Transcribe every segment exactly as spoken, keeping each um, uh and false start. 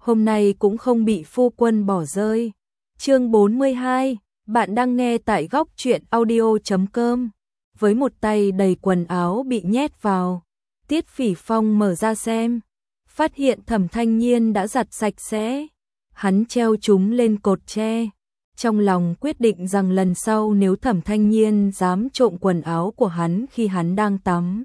hôm nay cũng không bị phu quân bỏ rơi. Chương bốn mươi hai, bạn đang nghe tại góc truyện audio chấm com. Với một tay đầy quần áo bị nhét vào, Tiết Phỉ Phong mở ra xem, phát hiện Thẩm Thanh Nhiên đã giặt sạch sẽ. Hắn treo chúng lên cột tre, trong lòng quyết định rằng lần sau nếu Thẩm Thanh Nhiên dám trộm quần áo của hắn khi hắn đang tắm,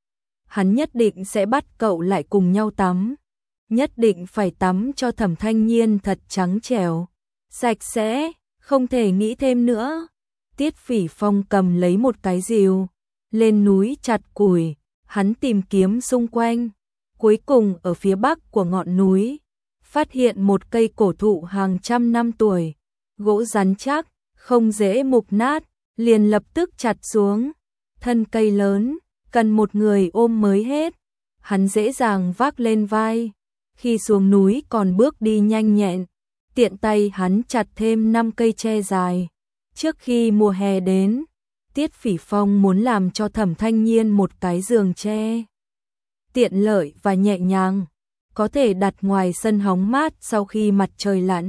hắn nhất định sẽ bắt cậu lại cùng nhau tắm. Nhất định phải tắm cho Thẩm Thanh Nhiên thật trắng trẻo, sạch sẽ, không thể nghĩ thêm nữa. Tiết Phỉ Phong cầm lấy một cái rìu, lên núi chặt củi, hắn tìm kiếm xung quanh. Cuối cùng ở phía bắc của ngọn núi, phát hiện một cây cổ thụ hàng trăm năm tuổi, gỗ rắn chắc, không dễ mục nát, liền lập tức chặt xuống. Thân cây lớn, cần một người ôm mới hết, hắn dễ dàng vác lên vai. Khi xuống núi còn bước đi nhanh nhẹn, tiện tay hắn chặt thêm năm cây tre dài. Trước khi mùa hè đến, Tiết Phỉ Phong muốn làm cho Thẩm Thanh Nhiên một cái giường tre tiện lợi và nhẹ nhàng, có thể đặt ngoài sân hóng mát sau khi mặt trời lặn,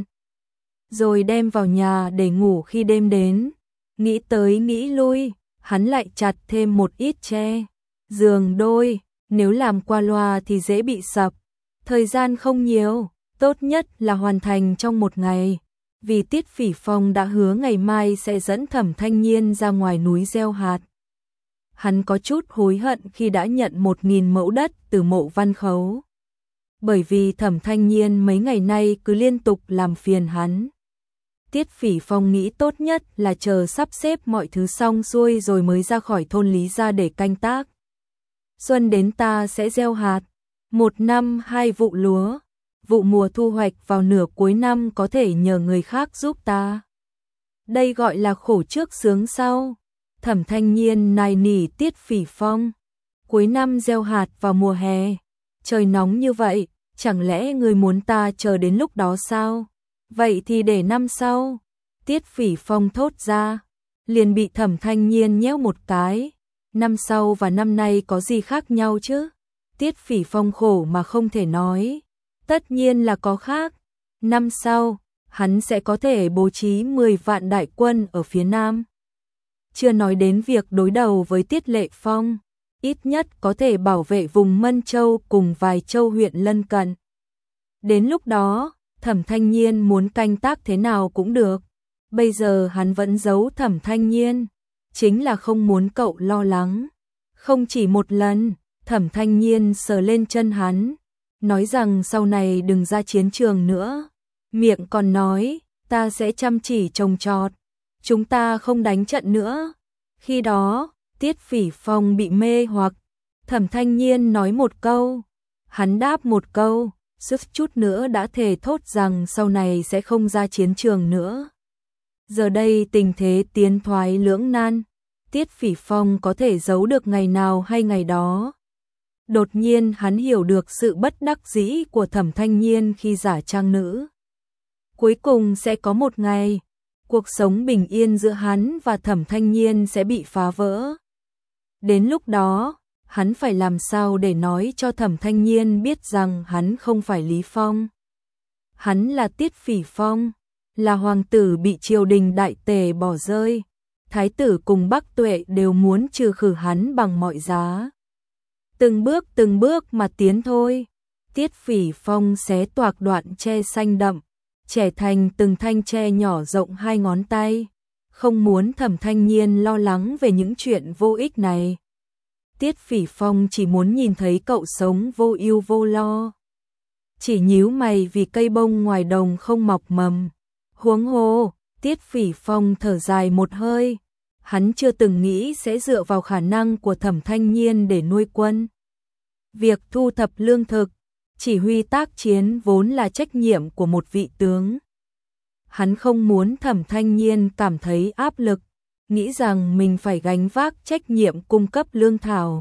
rồi đem vào nhà để ngủ khi đêm đến. Nghĩ tới nghĩ lui, hắn lại chặt thêm một ít tre. Giường đôi, nếu làm qua loa thì dễ bị sập. Thời gian không nhiều, tốt nhất là hoàn thành trong một ngày. Vì Tiết Phỉ Phong đã hứa ngày mai sẽ dẫn Thẩm Thanh Nhiên ra ngoài núi gieo hạt. Hắn có chút hối hận khi đã nhận một nghìn mẫu đất từ Mộ Văn Khấu. Bởi vì Thẩm Thanh Nhiên mấy ngày nay cứ liên tục làm phiền hắn. Tiết Phỉ Phong nghĩ tốt nhất là chờ sắp xếp mọi thứ xong xuôi rồi mới ra khỏi thôn Lý ra để canh tác. Xuân đến ta sẽ gieo hạt, một năm hai vụ lúa, vụ mùa thu hoạch vào nửa cuối năm có thể nhờ người khác giúp ta. Đây gọi là khổ trước sướng sau. Thẩm Thanh Nhiên nài nỉ Tiết Phỉ Phong, cuối năm gieo hạt vào mùa hè, trời nóng như vậy, chẳng lẽ người muốn ta chờ đến lúc đó sao? Vậy thì để năm sau. Tiết Phỉ Phong thốt ra, liền bị Thẩm Thanh Nhiên nhéo một cái. Năm sau và năm nay có gì khác nhau chứ? Tiết Phỉ Phong khổ mà không thể nói. Tất nhiên là có khác. Năm sau, hắn sẽ có thể bố trí mười vạn đại quân ở phía Nam. Chưa nói đến việc đối đầu với Tiết Lệ Phong, ít nhất có thể bảo vệ vùng Mân Châu cùng vài châu huyện lân cận. Đến lúc đó, Thẩm Thanh Nhiên muốn canh tác thế nào cũng được. Bây giờ hắn vẫn giấu Thẩm Thanh Nhiên, chính là không muốn cậu lo lắng. Không chỉ một lần, Thẩm Thanh Nhiên sờ lên chân hắn, nói rằng sau này đừng ra chiến trường nữa. Miệng còn nói, ta sẽ chăm chỉ trồng trọt, chúng ta không đánh trận nữa. Khi đó, Tiết Phỉ Phong bị mê hoặc. Thẩm Thanh Nhiên nói một câu, hắn đáp một câu, suýt chút nữa đã thề thốt rằng sau này sẽ không ra chiến trường nữa. Giờ đây tình thế tiến thoái lưỡng nan, Tiết Phỉ Phong có thể giấu được ngày nào hay ngày đó. Đột nhiên hắn hiểu được sự bất đắc dĩ của Thẩm Thanh Nhiên khi giả trang nữ. Cuối cùng sẽ có một ngày, cuộc sống bình yên giữa hắn và Thẩm Thanh Nhiên sẽ bị phá vỡ. Đến lúc đó, hắn phải làm sao để nói cho Thẩm Thanh Nhiên biết rằng hắn không phải Lý Phong. Hắn là Tiết Phỉ Phong, là hoàng tử bị triều đình Đại Tề bỏ rơi. Thái tử cùng Bắc Tuệ đều muốn trừ khử hắn bằng mọi giá. Từng bước từng bước mà tiến thôi. Tiết Phỉ Phong xé toạc đoạn tre xanh đậm, chẻ thành từng thanh tre nhỏ rộng hai ngón tay. Không muốn Thẩm Thanh Nhiên lo lắng về những chuyện vô ích này. Tiết Phỉ Phong chỉ muốn nhìn thấy cậu sống vô ưu vô lo. Chỉ nhíu mày vì cây bông ngoài đồng không mọc mầm. Huống hồ, Tiết Phỉ Phong thở dài một hơi. Hắn chưa từng nghĩ sẽ dựa vào khả năng của Thẩm Thanh Nhiên để nuôi quân. Việc thu thập lương thực, chỉ huy tác chiến vốn là trách nhiệm của một vị tướng. Hắn không muốn Thẩm Thanh Nhiên cảm thấy áp lực, nghĩ rằng mình phải gánh vác trách nhiệm cung cấp lương thảo.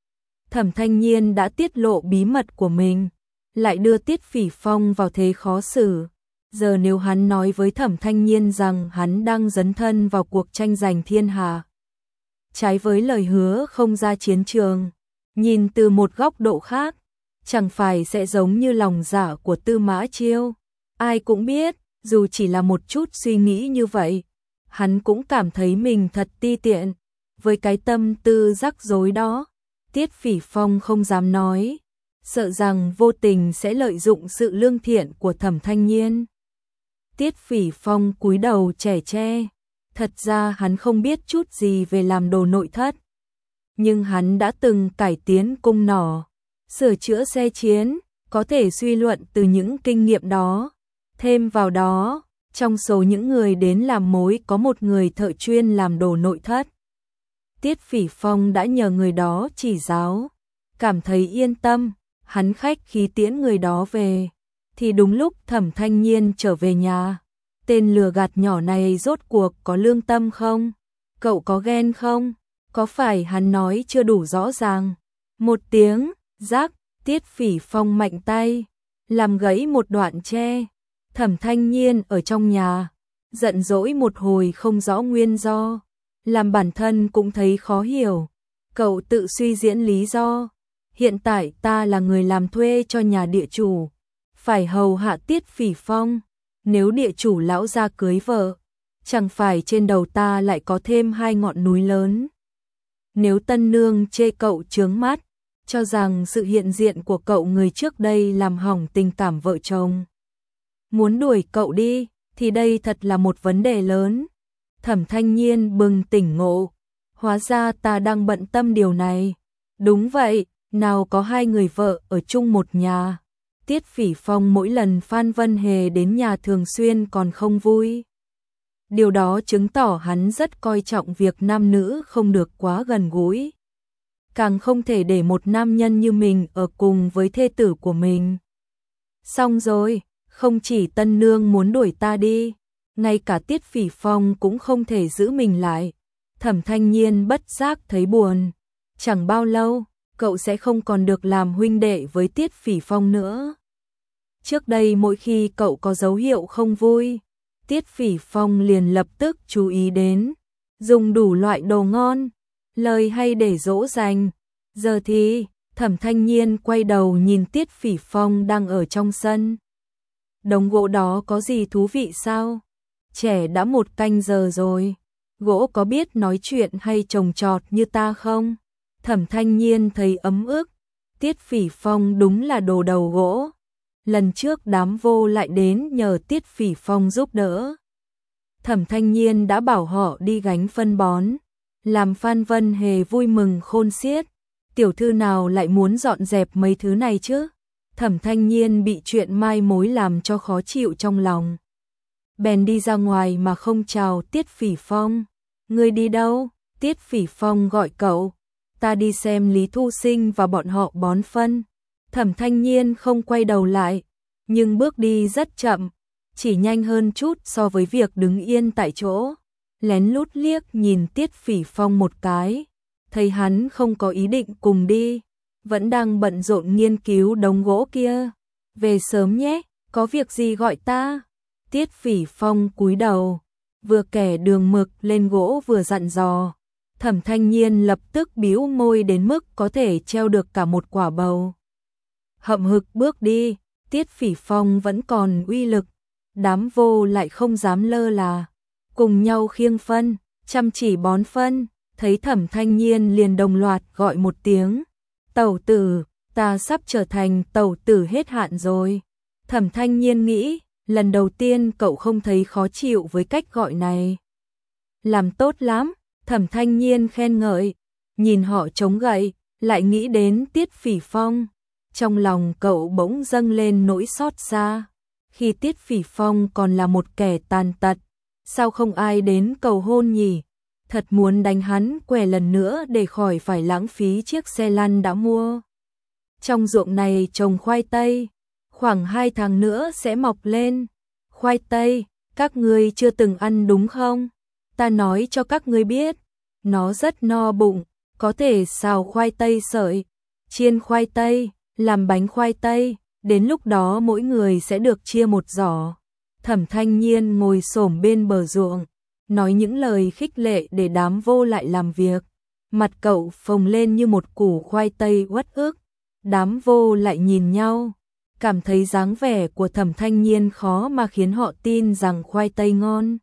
Thẩm Thanh Nhiên đã tiết lộ bí mật của mình, lại đưa Tiết Phỉ Phong vào thế khó xử. Giờ nếu hắn nói với Thẩm Thanh Nhiên rằng hắn đang dấn thân vào cuộc tranh giành thiên hạ, trái với lời hứa không ra chiến trường, nhìn từ một góc độ khác, chẳng phải sẽ giống như lòng dạ của Tư Mã Chiêu. Ai cũng biết, dù chỉ là một chút suy nghĩ như vậy, hắn cũng cảm thấy mình thật ti tiện. Với cái tâm tư rắc rối đó, Tiết Phỉ Phong không dám nói, sợ rằng vô tình sẽ lợi dụng sự lương thiện của Thẩm Thanh Nhiên. Tiết Phỉ Phong cúi đầu chẻ che, thật ra hắn không biết chút gì về làm đồ nội thất. Nhưng hắn đã từng cải tiến cung nỏ, sửa chữa xe chiến, có thể suy luận từ những kinh nghiệm đó. Thêm vào đó, trong số những người đến làm mối có một người thợ chuyên làm đồ nội thất. Tiết Phỉ Phong đã nhờ người đó chỉ giáo, cảm thấy yên tâm, hắn khách khí tiễn người đó về. Thì đúng lúc Thẩm Thanh Nhiên trở về nhà, tên lừa gạt nhỏ này rốt cuộc có lương tâm không? Cậu có ghen không? Có phải hắn nói chưa đủ rõ ràng? Một tiếng, rắc, Tiết Phỉ Phong mạnh tay, làm gãy một đoạn tre. Thẩm Thanh Nhiên ở trong nhà, giận dỗi một hồi không rõ nguyên do, làm bản thân cũng thấy khó hiểu. Cậu tự suy diễn lý do, hiện tại ta là người làm thuê cho nhà địa chủ, phải hầu hạ Tiết Phỉ Phong, nếu địa chủ lão gia cưới vợ, chẳng phải trên đầu ta lại có thêm hai ngọn núi lớn. Nếu tân nương chê cậu chướng mắt, cho rằng sự hiện diện của cậu người trước đây làm hỏng tình cảm vợ chồng, muốn đuổi cậu đi, thì đây thật là một vấn đề lớn. Thẩm Thanh Nhiên bừng tỉnh ngộ, hóa ra ta đang bận tâm điều này. Đúng vậy, nào có hai người vợ ở chung một nhà. Tiết Phỉ Phong mỗi lần Phan Vân Hề đến nhà thường xuyên còn không vui. Điều đó chứng tỏ hắn rất coi trọng việc nam nữ không được quá gần gũi. Càng không thể để một nam nhân như mình ở cùng với thê tử của mình. Xong rồi, không chỉ tân nương muốn đuổi ta đi, ngay cả Tiết Phỉ Phong cũng không thể giữ mình lại. Thẩm Thanh Nhiên bất giác thấy buồn. Chẳng bao lâu, cậu sẽ không còn được làm huynh đệ với Tiết Phỉ Phong nữa. Trước đây mỗi khi cậu có dấu hiệu không vui, Tiết Phỉ Phong liền lập tức chú ý đến, dùng đủ loại đồ ngon, lời hay để dỗ dành. Giờ thì, Thẩm Thanh Nhiên quay đầu nhìn Tiết Phỉ Phong đang ở trong sân. Đống gỗ đó có gì thú vị sao? Trẻ đã một canh giờ rồi, gỗ có biết nói chuyện hay trồng trọt như ta không? Thẩm Thanh Nhiên thấy ấm ức, Tiết Phỉ Phong đúng là đồ đầu gỗ. Lần trước đám vô lại đến nhờ Tiết Phỉ Phong giúp đỡ. Thẩm Thanh Nhiên đã bảo họ đi gánh phân bón, làm Phan Vân Hề vui mừng khôn xiết. Tiểu thư nào lại muốn dọn dẹp mấy thứ này chứ? Thẩm Thanh Nhiên bị chuyện mai mối làm cho khó chịu trong lòng. Bèn đi ra ngoài mà không chào Tiết Phỉ Phong. Ngươi đi đâu? Tiết Phỉ Phong gọi cậu. Ta đi xem Lý Thu Sinh và bọn họ bón phân. Thẩm Thanh Nhiên không quay đầu lại, nhưng bước đi rất chậm, chỉ nhanh hơn chút so với việc đứng yên tại chỗ. Lén lút liếc nhìn Tiết Phỉ Phong một cái, thấy hắn không có ý định cùng đi, vẫn đang bận rộn nghiên cứu đống gỗ kia. Về sớm nhé, có việc gì gọi ta? Tiết Phỉ Phong cúi đầu, vừa kẻ đường mực lên gỗ vừa dặn dò. Thẩm Thanh Nhiên lập tức bĩu môi đến mức có thể treo được cả một quả bầu. Hậm hực bước đi, Tiết Phỉ Phong vẫn còn uy lực, đám vô lại không dám lơ là, cùng nhau khiêng phân, chăm chỉ bón phân. Thấy Thẩm Thanh Nhiên liền đồng loạt gọi một tiếng, tẩu tử, ta sắp trở thành tẩu tử hết hạn rồi. Thẩm Thanh Nhiên nghĩ, lần đầu tiên cậu không thấy khó chịu với cách gọi này. Làm tốt lắm, Thẩm Thanh Nhiên khen ngợi, nhìn họ chống gậy, lại nghĩ đến Tiết Phỉ Phong. Trong lòng cậu bỗng dâng lên nỗi xót xa, khi Tiết Phỉ Phong còn là một kẻ tàn tật, sao không ai đến cầu hôn nhỉ? Thật muốn đánh hắn què lần nữa để khỏi phải lãng phí chiếc xe lăn đã mua. Trong ruộng này trồng khoai tây, khoảng hai tháng nữa sẽ mọc lên. Khoai tây, các ngươi chưa từng ăn đúng không? Ta nói cho các ngươi biết, nó rất no bụng, có thể xào khoai tây sợi, chiên khoai tây, làm bánh khoai tây, đến lúc đó mỗi người sẽ được chia một giỏ. Thẩm Thanh Nhiên ngồi xổm bên bờ ruộng, nói những lời khích lệ để đám vô lại làm việc. Mặt cậu phồng lên như một củ khoai tây uất ức, Đám vô lại nhìn nhau, cảm thấy dáng vẻ của Thẩm Thanh Nhiên khó mà khiến họ tin rằng khoai tây ngon.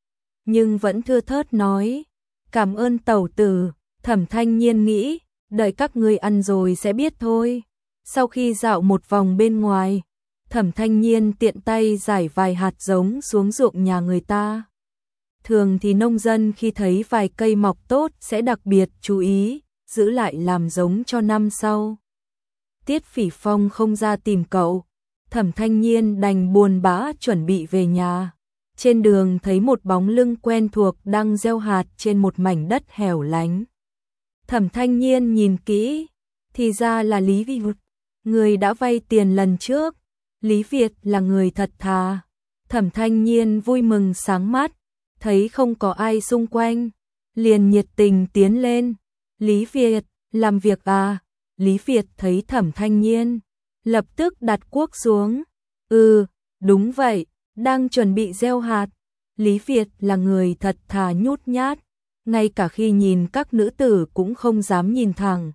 Nhưng vẫn thưa thớt nói, cảm ơn tẩu tử. Thẩm Thanh Nhiên nghĩ, đợi các ngươi ăn rồi sẽ biết thôi. Sau khi dạo một vòng bên ngoài, Thẩm Thanh Nhiên tiện tay rải vài hạt giống xuống ruộng nhà người ta. Thường thì nông dân khi thấy vài cây mọc tốt sẽ đặc biệt chú ý, giữ lại làm giống cho năm sau. Tiết Phỉ Phong không ra tìm cậu, Thẩm Thanh Nhiên đành buồn bã chuẩn bị về nhà. Trên đường thấy một bóng lưng quen thuộc đang gieo hạt trên một mảnh đất hẻo lánh. Thẩm Thanh Nhiên nhìn kỹ, thì ra là Lý Việt, người đã vay tiền lần trước. Lý Việt là người thật thà. Thẩm Thanh Nhiên vui mừng sáng mắt, thấy không có ai xung quanh, liền nhiệt tình tiến lên. Lý Việt, làm việc à? Lý Việt thấy Thẩm Thanh Nhiên, lập tức đặt cuốc xuống. Ừ, đúng vậy, đang chuẩn bị gieo hạt. Lý Việt là người thật thà nhút nhát, ngay cả khi nhìn các nữ tử cũng không dám nhìn thẳng.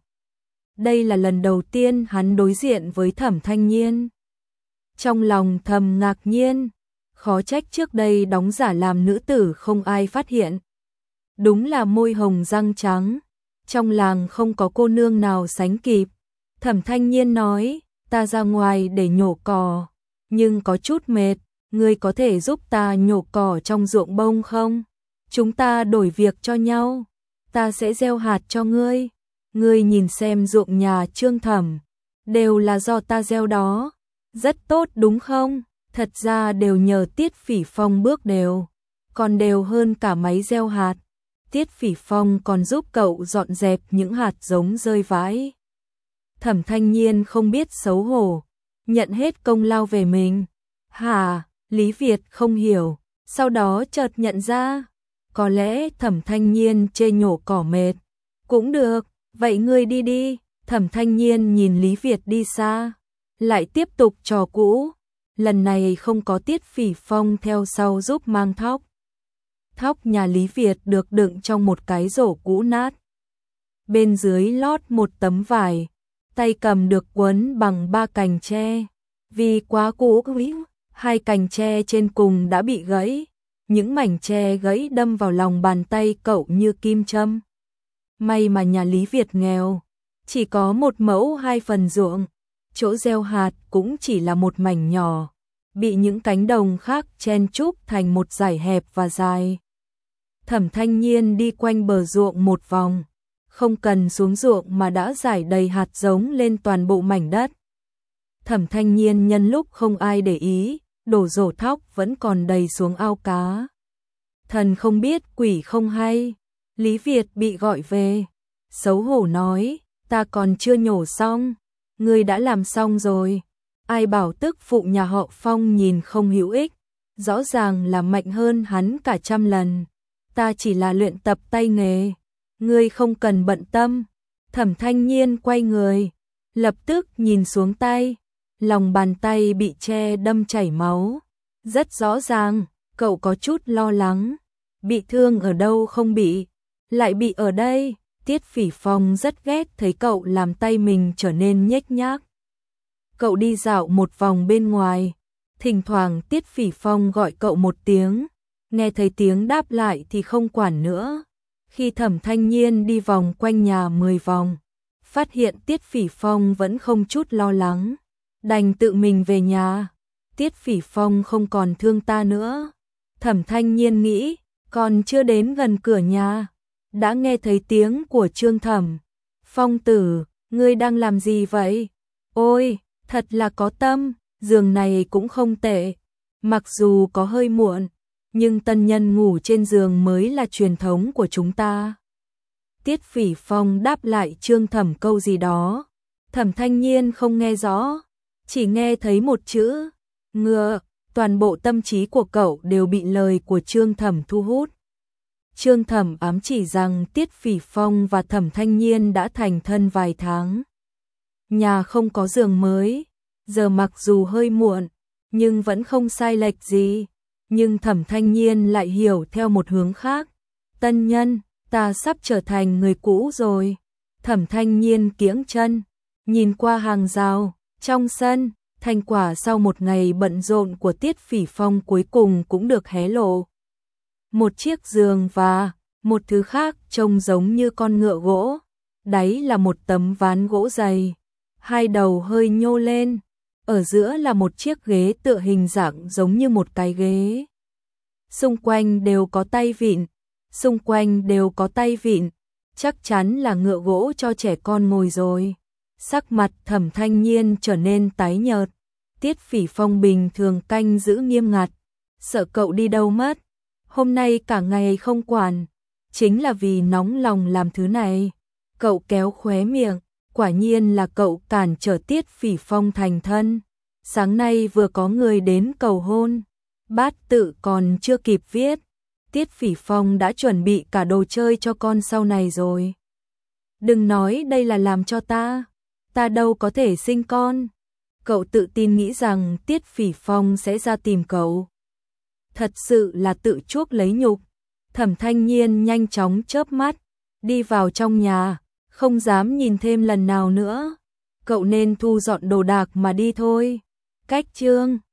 Đây là lần đầu tiên hắn đối diện với Thẩm Thanh Nhiên. Trong lòng thầm ngạc nhiên, khó trách trước đây đóng giả làm nữ tử không ai phát hiện. Đúng là môi hồng răng trắng, trong làng không có cô nương nào sánh kịp. Thẩm Thanh Nhiên nói, ta ra ngoài để nhổ cỏ, nhưng có chút mệt, ngươi có thể giúp ta nhổ cỏ trong ruộng bông không? Chúng ta đổi việc cho nhau, ta sẽ gieo hạt cho ngươi. Ngươi nhìn xem ruộng nhà Trương Thẩm, đều là do ta gieo đó, rất tốt đúng không? Thật ra đều nhờ Tiết Phỉ Phong bước đều, còn đều hơn cả máy gieo hạt. Tiết Phỉ Phong còn giúp cậu dọn dẹp những hạt giống rơi vãi. Thẩm Thanh Nhiên không biết xấu hổ, nhận hết công lao về mình. Hả? Lý Việt không hiểu, sau đó chợt nhận ra, có lẽ Thẩm Thanh Nhiên chê nhổ cỏ mệt. Cũng được, vậy ngươi đi đi. Thẩm Thanh Nhiên nhìn Lý Việt đi xa, lại tiếp tục trò cũ. Lần này không có Tiết Phỉ Phong theo sau giúp mang thóc. Thóc nhà Lý Việt được đựng trong một cái rổ cũ nát. Bên dưới lót một tấm vải, tay cầm được quấn bằng ba cành tre. Vì quá cũ, hai cành tre trên cùng đã bị gãy. Những mảnh tre gãy đâm vào lòng bàn tay cậu như kim châm. May mà nhà Lý Việt nghèo, chỉ có một mẫu hai phần ruộng, chỗ gieo hạt cũng chỉ là một mảnh nhỏ, bị những cánh đồng khác chen chúc thành một dải hẹp và dài. Thẩm Thanh Nhiên đi quanh bờ ruộng một vòng, không cần xuống ruộng mà đã rải đầy hạt giống lên toàn bộ mảnh đất. Thẩm Thanh Nhiên nhân lúc không ai để ý, đổ rổ thóc vẫn còn đầy xuống ao cá. Thần không biết quỷ không hay, Lý Việt bị gọi về, xấu hổ nói, ta còn chưa nhổ xong, ngươi đã làm xong rồi. Ai bảo tức phụ nhà họ Phong nhìn không hữu ích, rõ ràng là mạnh hơn hắn cả trăm lần. Ta chỉ là luyện tập tay nghề, ngươi không cần bận tâm. Thẩm Thanh Nhiên quay người, lập tức nhìn xuống tay, lòng bàn tay bị tre đâm chảy máu. Rất rõ ràng, cậu có chút lo lắng, bị thương ở đâu không bị, lại bị ở đây. Tiết Phỉ Phong rất ghét thấy cậu làm tay mình trở nên nhếch nhác. Cậu đi dạo một vòng bên ngoài, thỉnh thoảng Tiết Phỉ Phong gọi cậu một tiếng, nghe thấy tiếng đáp lại thì không quản nữa. Khi Thẩm Thanh Nhiên đi vòng quanh nhà mười vòng, phát hiện Tiết Phỉ Phong vẫn không chút lo lắng, đành tự mình về nhà. Tiết Phỉ Phong không còn thương ta nữa. Thẩm Thanh Nhiên nghĩ, còn chưa đến gần cửa nhà, đã nghe thấy tiếng của Trương Thẩm. Phong tử, ngươi đang làm gì vậy? Ôi, thật là có tâm, giường này cũng không tệ. Mặc dù có hơi muộn, nhưng tân nhân ngủ trên giường mới là truyền thống của chúng ta. Tiết Phỉ Phong đáp lại Trương Thẩm câu gì đó. Thẩm Thanh Nhiên không nghe rõ, chỉ nghe thấy một chữ, ngựa. Toàn bộ tâm trí của cậu đều bị lời của Trương Thẩm thu hút. Trương Thẩm ám chỉ rằng Tiết Phỉ Phong và Thẩm Thanh Nhiên đã thành thân vài tháng. Nhà không có giường mới, giờ mặc dù hơi muộn, nhưng vẫn không sai lệch gì. Nhưng Thẩm Thanh Nhiên lại hiểu theo một hướng khác. Tân nhân, ta sắp trở thành người cũ rồi. Thẩm Thanh Nhiên kiễng chân, Nhìn qua hàng rào, trong sân, thành quả sau một ngày bận rộn của Tiết Phỉ Phong cuối cùng cũng được hé lộ. Một chiếc giường và một thứ khác trông giống như con ngựa gỗ, đáy là một tấm ván gỗ dày, hai đầu hơi nhô lên, ở giữa là một chiếc ghế tựa hình dạng giống như một cái ghế. Xung quanh đều có tay vịn, xung quanh đều có tay vịn, chắc chắn là ngựa gỗ cho trẻ con ngồi rồi. Sắc mặt Thẩm Thanh Nhiên trở nên tái nhợt, Tiết Phỉ Phong bình thường canh giữ nghiêm ngặt, sợ cậu đi đâu mất, hôm nay cả ngày không quản, chính là vì nóng lòng làm thứ này. Cậu kéo khóe miệng, quả nhiên là cậu cản trở Tiết Phỉ Phong thành thân. Sáng nay vừa có người đến cầu hôn, bát tự còn chưa kịp viết, Tiết Phỉ Phong đã chuẩn bị cả đồ chơi cho con sau này rồi. Đừng nói đây là làm cho ta, ta đâu có thể sinh con. Cậu tự tin nghĩ rằng Tiết Phỉ Phong sẽ ra tìm cậu. Thật sự là tự chuốc lấy nhục. Thẩm Thanh Nhiên nhanh chóng chớp mắt, đi vào trong nhà, không dám nhìn thêm lần nào nữa. Cậu nên thu dọn đồ đạc mà đi thôi. Cách chương